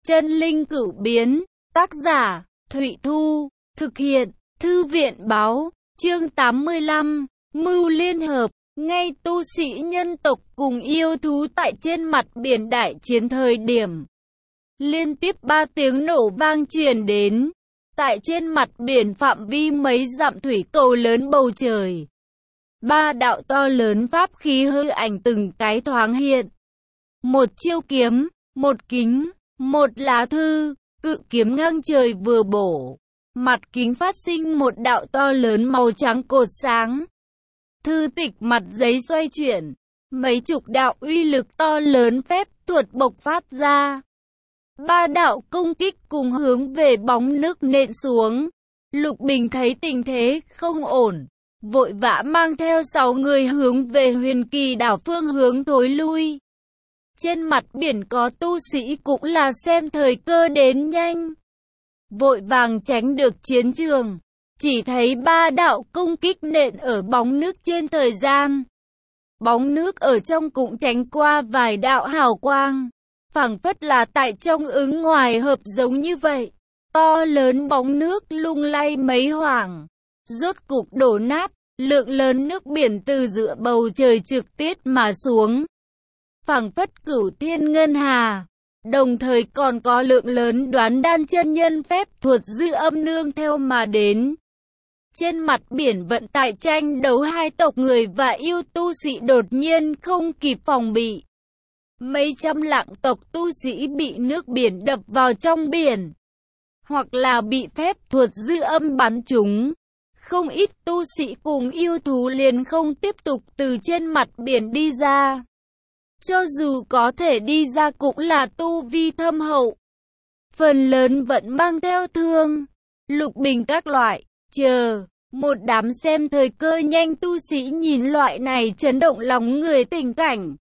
Chân linh cửu biến, tác giả, Thụy Thu, thực hiện, Thư viện báo, chương 85, Mưu liên hợp, ngay tu sĩ nhân tộc cùng yêu thú tại trên mặt biển đại chiến thời điểm. Liên tiếp 3 tiếng nổ vang truyền đến, tại trên mặt biển phạm vi mấy dặm thủy cầu lớn bầu trời. 3 đạo to lớn pháp khí hư ảnh từng cái thoáng hiện. Một chiêu kiếm, một kính, một lá thư, cự kiếm ngang trời vừa bổ. Mặt kính phát sinh một đạo to lớn màu trắng cột sáng. Thư tịch mặt giấy xoay chuyển, mấy chục đạo uy lực to lớn phép thuật bộc phát ra. 3 đạo công kích cùng hướng về bóng nước nện xuống. Lục Bình thấy tình thế không ổn, vội vã mang theo 6 người hướng về Huyền Kỳ đảo phương hướng thối lui. Trên mặt biển có tu sĩ cũng là xem thời cơ đến nhanh, vội vàng tránh được chiến trường. Chỉ thấy 3 đạo công kích nện ở bóng nước trên thời gian. Bóng nước ở trong cũng tránh qua vài đạo hào quang, phảng phất là tại trong ứng ngoài hợp giống như vậy. To lớn bóng nước lung lay mấy hoảng, rốt cục đổ nát, lượng lớn nước biển từ giữa bầu trời trực tiếp mà xuống, phảng phất cửu thiên ngân hà. Đồng thời còn có lượng lớn đoán đan chân nhân phép thuật dư âm nương theo mà đến. Trên mặt biển vận tải tranh đấu 2 tộc người và yêu tu sĩ đột nhiên không kịp phòng bị. Mấy trăm lạng tộc tu sĩ bị nước biển đập vào trong biển, hoặc là bị phép thuật dư âm bắn trúng. Không ít tu sĩ cùng yêu thú liền không tiếp tục từ trên mặt biển đi ra. Cho dù có thể đi ra cũng là tu vi thâm hậu, phần lớn vẫn mang theo thương, lục bình các loại. Chờ một đám xem thời cơ nhanh tu sĩ nhìn loại này chấn động lòng người tình cảnh,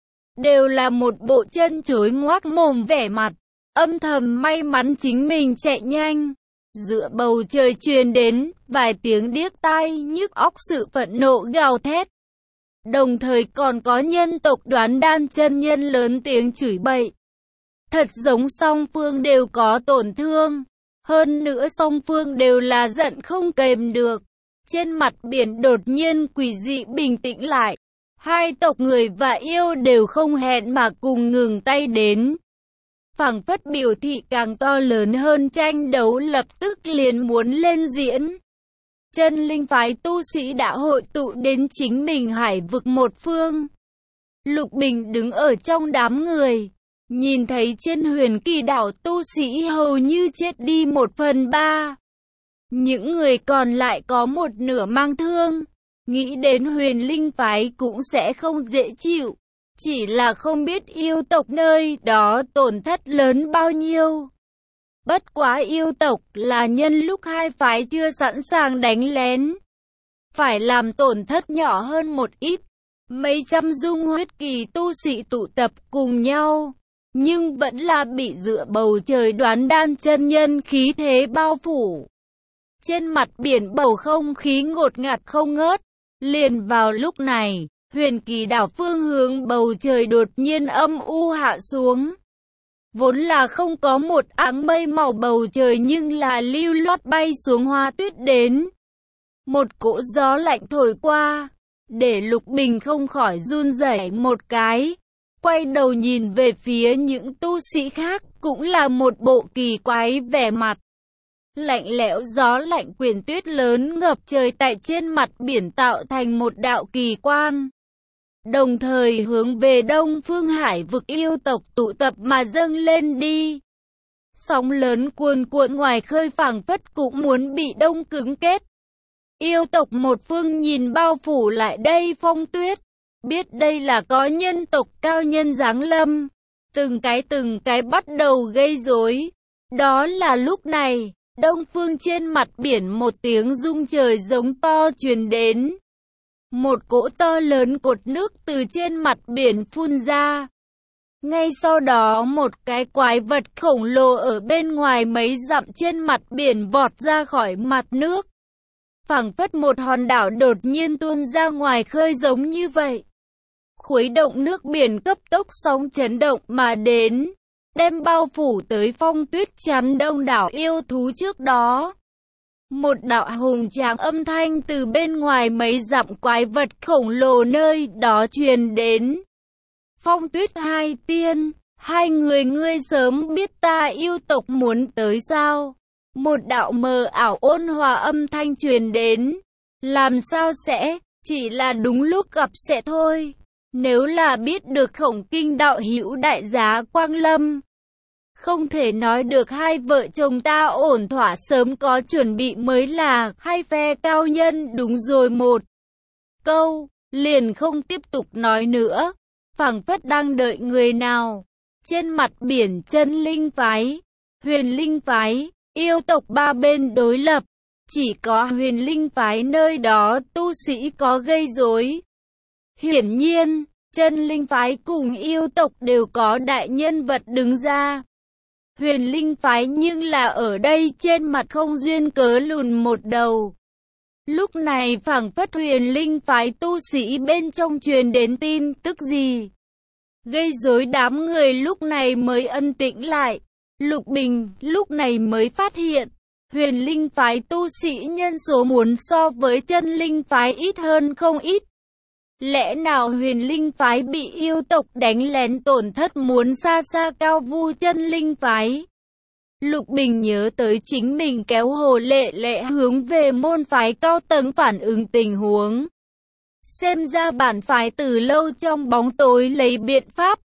đều là một bộ chân chối ngoác mồm vẻ mặt, âm thầm may mắn chính mình chạy nhanh. Giữa bầu trời truyền đến vài tiếng điếc tai nhức óc sự phẫn nộ gào thét. Đồng thời còn có nhân tộc đoán đan chân nhân lớn tiếng chửi bậy. Thật giống song phương đều có tổn thương. Hơn nữa song phương đều là giận không kềm được. Trên mặt biển đột nhiên quỷ dị bình tĩnh lại. 2 tộc người và yêu đều không hẹn mà cùng ngừng tay đến. Phảng phất biểu thị càng to lớn hơn tranh đấu lập tức liền muốn lên diễn. Chân linh phái tu sĩ đã hội tụ đến chính mình hải vực một phương. Lục Bình đứng ở trong đám người, nhìn thấy trên Huyền Kỳ đảo tu sĩ hầu như chết đi 1/3. Những người còn lại có một nửa mang thương. Nghĩ đến Huyền Linh phái cũng sẽ không dễ chịu. Chỉ là không biết yêu tộc nơi đó tổn thất lớn bao nhiêu. Bất quá yêu tộc là nhân lúc 2 phái chưa sẵn sàng đánh lén, phải làm tổn thất nhỏ hơn một ít. Mấy trăm dung huyết kỳ tu sĩ tụ tập cùng nhau, nhưng vẫn là bị giữa bầu trời đoán đan chân nhân khí thế bao phủ. Trên mặt biển bầu không khí ngột ngạt không ngớt. Liền vào lúc này, Huyền Kỳ đảo phương hướng bầu trời đột nhiên âm u hạ xuống. Vốn là không có một áng mây màu bầu trời nhưng là lưu loát bay xuống hoa tuyết đến. Một cỗ gió lạnh thổi qua, để Lục Bình không khỏi run rẩy một cái. Quay đầu nhìn về phía những tu sĩ khác cũng là một bộ kỳ quái vẻ mặt. Lạnh lẽo gió lạnh quyển tuyết lớn ngập trời tại trên mặt biển tạo thành một đạo kỳ quan. Đồng thời hướng về đông phương hải vực yêu tộc tụ tập mà dâng lên đi. Sóng lớn cuồn cuộn ngoài khơi phảng phất cũng muốn bị đông cứng kết. Yêu tộc một phương nhìn bao phủ lại đây phong tuyết. Biết đây là có nhân tộc cao nhân giáng lâm. Từng cái bắt đầu gây rối. Đó là lúc này, đông phương trên mặt biển một tiếng rung trời giống to truyền đến. Một cỗ to lớn cột nước từ trên mặt biển phun ra. Ngay sau đó một cái quái vật khổng lồ ở bên ngoài mấy dặm trên mặt biển vọt ra khỏi mặt nước. Phảng phất một hòn đảo đột nhiên tuôn ra ngoài khơi giống như vậy. Khuấy động nước biển cấp tốc sóng chấn động mà đến. đem bao phủ tới phong tuyết chắn đông đảo yêu thú trước đó. Một đạo hùng tráng âm thanh từ bên ngoài mấy dặm quái vật khổng lồ nơi đó truyền đến. Phong tuyết hai tiên, hai người ngươi sớm biết ta yêu tộc muốn tới sao? Một đạo mờ ảo ôn hòa âm thanh truyền đến. Làm sao sẽ, chỉ là đúng lúc gặp sẽ thôi. Nếu là biết được Khổng Kinh đạo hữu đại giá quang lâm, không thể nói được hai vợ chồng ta ổn thỏa sớm có chuẩn bị mới là. Hai phe cao nhân đúng rồi một câu, liền không tiếp tục nói nữa, phảng phất đang đợi người nào. Trên mặt biển Chân Linh phái, Huyền Linh phái, yêu tộc ba bên đối lập, chỉ có Huyền Linh phái nơi đó tu sĩ có gây rối. Hiển nhiên, Chân Linh phái cùng yêu tộc đều có đại nhân vật đứng ra. Huyền Linh phái nhưng là ở đây trên mặt không duyên cớ lùn một đầu. Lúc này phảng phất Huyền Linh phái tu sĩ bên trong truyền đến tin tức gì, gây rối đám người lúc này mới ân tĩnh lại. Lục Bình lúc này mới phát hiện, Huyền Linh phái tu sĩ nhân số muốn so với Chân Linh phái ít hơn không ít. Lẽ nào Huyền Linh phái bị yêu tộc đánh lén tổn thất muốn xa xa cao vu Chân Linh phái? Lục Bình nhớ tới chính mình kéo Hồ Lệ Lệ hướng về môn phái cao tầng phản ứng tình huống. Xem ra bản phái từ lâu trong bóng tối lấy biện pháp.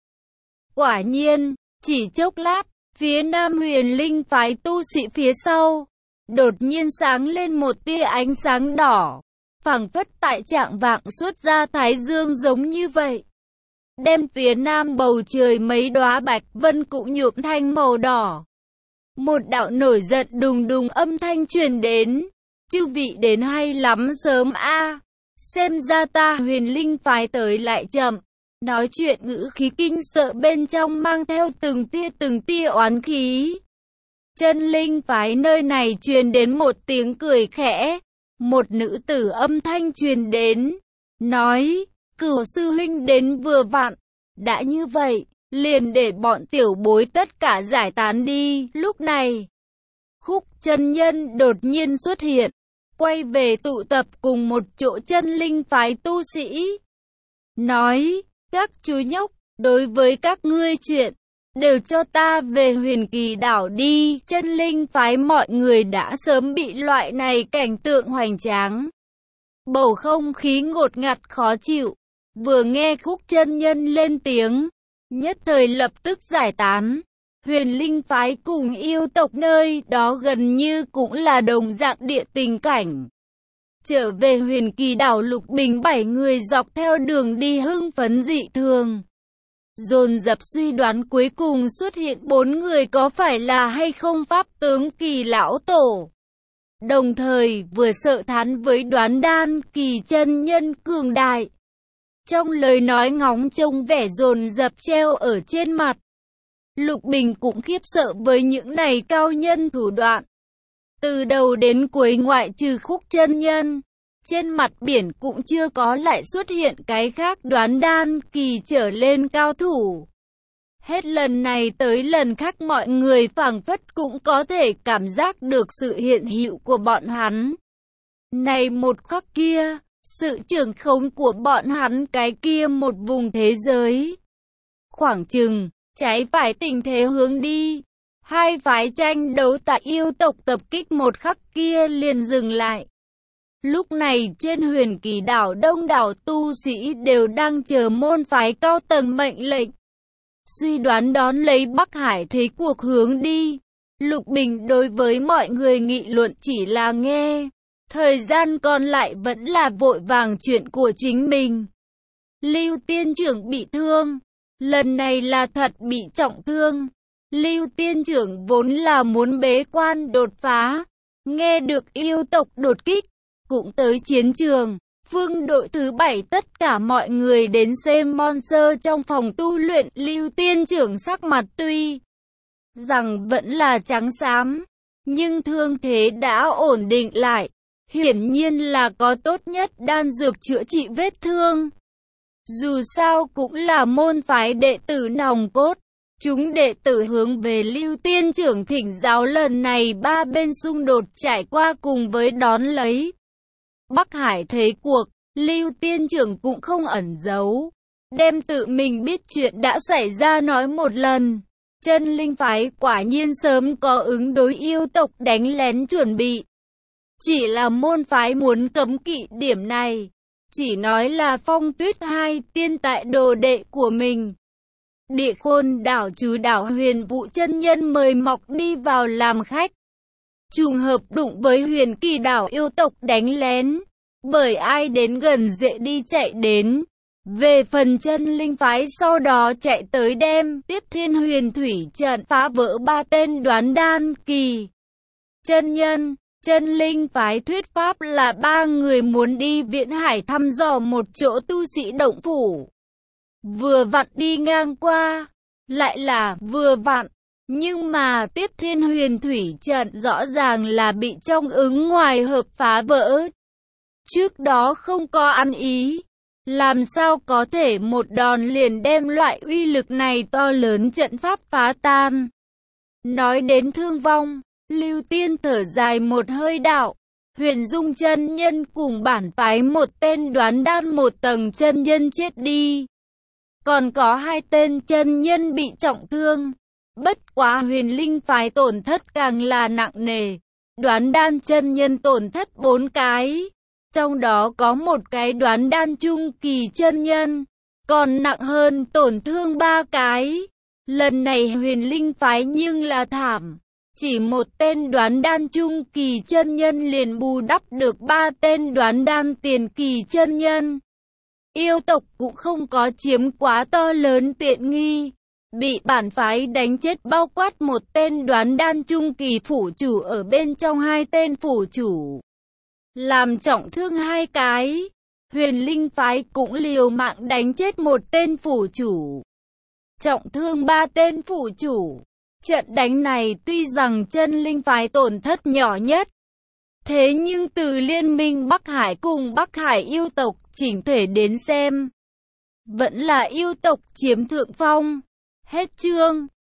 Quả nhiên, chỉ chốc lát, phía Nam Huyền Linh phái tu sĩ phía sau, đột nhiên sáng lên một tia ánh sáng đỏ, phảng phất tại trạng vạng xuất ra thái dương giống như vậy, đem phía Nam bầu trời mấy đóa bạch vân cũng nhuộm thành màu đỏ. Một đạo nổi giận đùng đùng âm thanh truyền đến, chư vị đến hay lắm sớm a, xem ra ta Huyền Linh phái tới lại chậm. Nói chuyện ngữ khí kinh sợ bên trong mang theo từng tia oán khí. Chân Linh phái nơi này truyền đến một tiếng cười khẽ, một nữ tử âm thanh truyền đến, nói, Cửu sư huynh đến vừa vặn, đã như vậy, liền để bọn tiểu bối tất cả giải tán đi. Lúc này, Khúc chân nhân đột nhiên xuất hiện, quay về tụ tập cùng một chỗ Chân Linh phái tu sĩ, nói, các chú nhóc, đối với các ngươi chuyện, đều cho ta về Huyền Kỳ đảo đi. Chân Linh phái mọi người đã sớm bị loại này cảnh tượng hoành tráng, bầu không khí ngột ngạt khó chịu, vừa nghe Khúc chân nhân lên tiếng, nhất thời lập tức giải tán. Huyền Linh phái cùng yêu tộc nơi đó gần như cũng là đồng dạng địa tình cảnh. Trở về Huyền Kỳ đảo, Lục Bình 7 người dọc theo đường đi hưng phấn dị thường, dồn dập suy đoán cuối cùng xuất hiện 4 người có phải là hay không pháp tướng Kỳ lão tổ. Đồng thời vừa sợ thán với Đoán Đan Kỳ chân nhân cường đại. Trong lời nói ngóng trông vẻ dồn dập treo ở trên mặt. Lục Bình cũng khiếp sợ với những này cao nhân thủ đoạn. Từ đầu đến cuối ngoại trừ Khúc chân nhân, trên mặt biển cũng chưa có lại xuất hiện cái khác Đoán Đan Kỳ trở lên cao thủ. Hết lần này tới lần khác mọi người phảng phất cũng có thể cảm giác được sự hiện hữu của bọn hắn. Này một khắc kia, sự trưởng khống của bọn hắn cái kia một vùng thế giới. Khoảng chừng, trái phải tình thế hướng đi. Hai phái tranh đấu tại yêu tộc tập kích một khắc kia liền dừng lại. Lúc này trên Huyền Kỳ đảo đông đảo tu sĩ đều đang chờ môn phái cao tầng mệnh lệnh, suy đoán đón lấy Bắc Hải thế cuộc hướng đi. Lục Bình đối với mọi người nghị luận chỉ là nghe, thời gian còn lại vẫn là vội vàng chuyện của chính mình. Lưu tiên trưởng bị thương, lần này là thật bị trọng thương. Lưu tiên trưởng vốn là muốn bế quan đột phá, nghe được yêu tộc đột kích, cũng tới chiến trường. Phương đội thứ 7 tất cả mọi người đến xem Monster trong phòng tu luyện. Lưu tiên trưởng sắc mặt tuy rằng vẫn là trắng xám, nhưng thương thế đã ổn định lại. Hiển nhiên là có tốt nhất đan dược chữa trị vết thương. Dù sao cũng là môn phái đệ tử nòng cốt, Chúng đệ tử hướng về Lưu Tiên Trưởng thỉnh giáo. Lần này ba bên xung đột trải qua cùng với đón lấy Bắc Hải thế cuộc, Lưu Tiên Trưởng cũng không ẩn giấu, đem tự mình biết chuyện đã xảy ra nói một lần. Chân Linh phái quả nhiên sớm có ứng đối yêu tộc đánh lén chuẩn bị. Chỉ là môn phái muốn cấm kỵ điểm này, chỉ nói là Phong Tuyết hai tiên tại đồ đệ của mình. Địa Khôn đảo trừ đảo Huyền Vũ chân nhân mời mọc đi vào làm khách. Trùng hợp đụng với Huyền Kỳ đảo yêu tộc đánh lén, bởi ai đến gần dễ đi chạy đến. Về phần Chân Linh phái sau đó chạy tới đem Tiếp Thiên Huyền Thủy trận phá vỡ ba tên Đoán Đan kỳ chân nhân. Chân Linh phái thuyết pháp là ba người muốn đi Viễn Hải thăm dò một chỗ tu sĩ động phủ. Vừa vặn đi ngang qua, lại là vừa vặn, nhưng mà Tiếp Thiên Huyền Thủy trận rõ ràng là bị trong ứng ngoài hợp phá vỡ. Trước đó không có ăn ý, làm sao có thể một đòn liền đem loại uy lực này to lớn trận pháp phá tan. Nói đến thương vong, Lưu Tiên thở dài một hơi đạo, Huyền Dung chân nhân cùng bản phái một tên Đoán Đan một tầng chân nhân chết đi. Còn có hai tên chân nhân bị trọng thương. Bất quá Huyền Linh phái tổn thất càng là nặng nề. Đoán Đan chân nhân tổn thất 4 cái. Trong đó có một cái Đoán Đan trung kỳ chân nhân. Còn nặng hơn tổn thương 3 cái. Lần này Huyền Linh phái nhưng là thảm. Chỉ một tên Đoán Đan trung kỳ chân nhân liền bù đắp được 3 tên Đoán Đan tiền kỳ chân nhân. Yêu tộc cũng không có chiếm quá to lớn tiện nghi, bị bản phái đánh chết bao quát một tên Đoán Đan trung kỳ phủ chủ ở bên trong hai tên phủ chủ, làm trọng thương 2 cái. Huyền Linh phái cũng liều mạng đánh chết một tên phủ chủ, trọng thương 3 tên phủ chủ. Trận đánh này tuy rằng Chân Linh phái tổn thất nhỏ nhất, thế nhưng từ liên minh Bắc Hải cùng Bắc Hải yêu tộc chỉnh thể đến xem, vẫn là yêu tộc chiếm thượng phong. Hết chương.